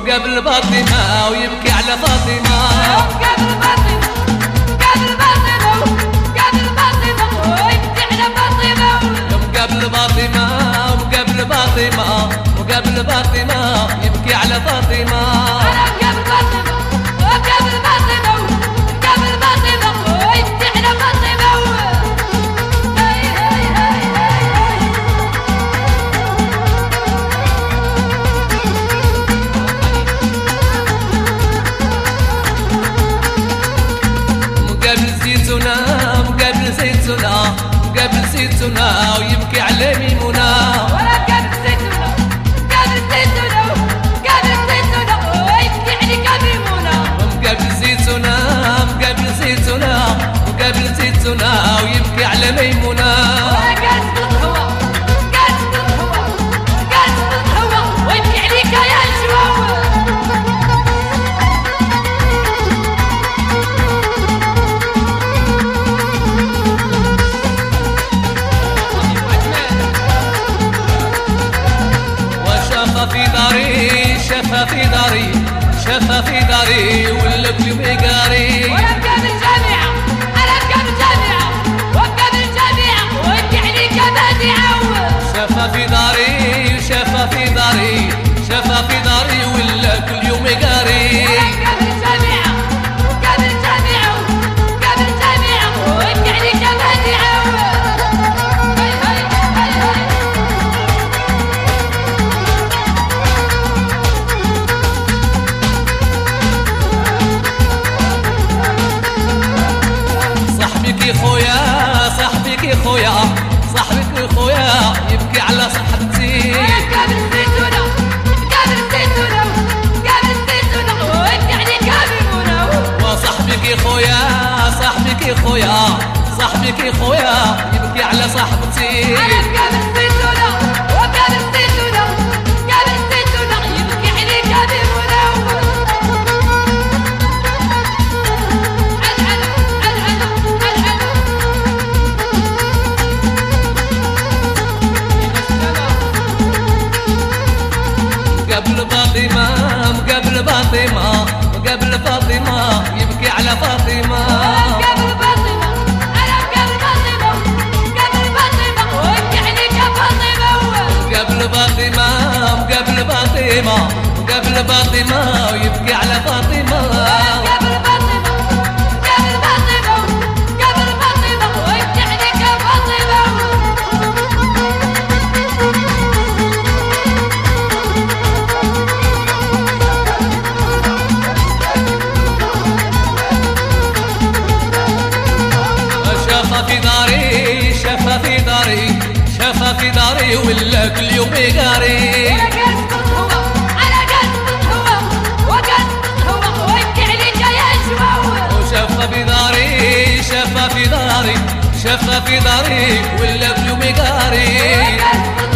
وقبل فاطمة ويبكي على فاطمة. وقبل فاطمة وقبل فاطمة وقبل فاطمة ويبكي على فاطمة. وقبل فاطمة وقبل فاطمة وقبل فاطمة يبكي على فاطمة. وقبل فاطمة وقبل فاطمة وقبل فاطمة ويبكي على فاطمة. هاي هاي هاي هاي مقابل زيتنا مقابل زيتنا مقابل زيتنا ويبكي على ميمونة. وقبل زيتنا قبل زيتنا قبل زيتنا ويبكي عليك ميمونة. مقابل زيتنا مقابل زيتنا مقابل زيتنا ويبكي على ميمونة. وقاعد بالقهوة قاعد بالقهوة قاعد بالقهوة ويبكي عليك يا الجواوة. في داري شافها في داري شافها في داري ولا في مقاري. وابقى بالجامعة أنا أبقى بالجامعة وابقى بالجامعة ويبكي عليك بادعة. شافها في داري شافها في داري شافها في داري ولا كل يوم قاري. وابقى بالجامعة وابقى بالجامعة وابقى بالجامعة ويبكي عليك بادعة. هاي هاي هاي هاي صاحبك يا خويا صاحبك يا خويا صاحبك يا خويا يبكي على صاحبتي. قبل الزيتونة قبل الزيتونة قبل الزيتونة ويبكي عليك ميمونة. وصاحبك يا خويا صاحبك يا خويا صاحبك يا خويا يبكي على صاحبتي. قبل الزيتونة وقبل الزيتونة قبل الزيتونة يبكي عليك ميمونة. قبل فاطمة قبل فاطمة قبل فاطمة يبكي على فاطمة. قبل فاطمة أنا قبل فاطمة قبل فاطمة ويبكي عليك فاطمة. قبل فاطمة قبل فاطمة قبل فاطمة ويبكي على فاطمة. قبل فاطمة قبل فاطمة قبل فاطمة ويبكي عليك فاطمة. شافها في داري شافها في داري شافها في داري ولا كل يوم قاري. وقاعد بالقهوة أنا قاعد بالقهوة وقاعد بالقهوة ويبكي عليك يا الجواوة. وشافها في داري شافها في داري شافها في داري ولا كل يوم قاري. وقاعد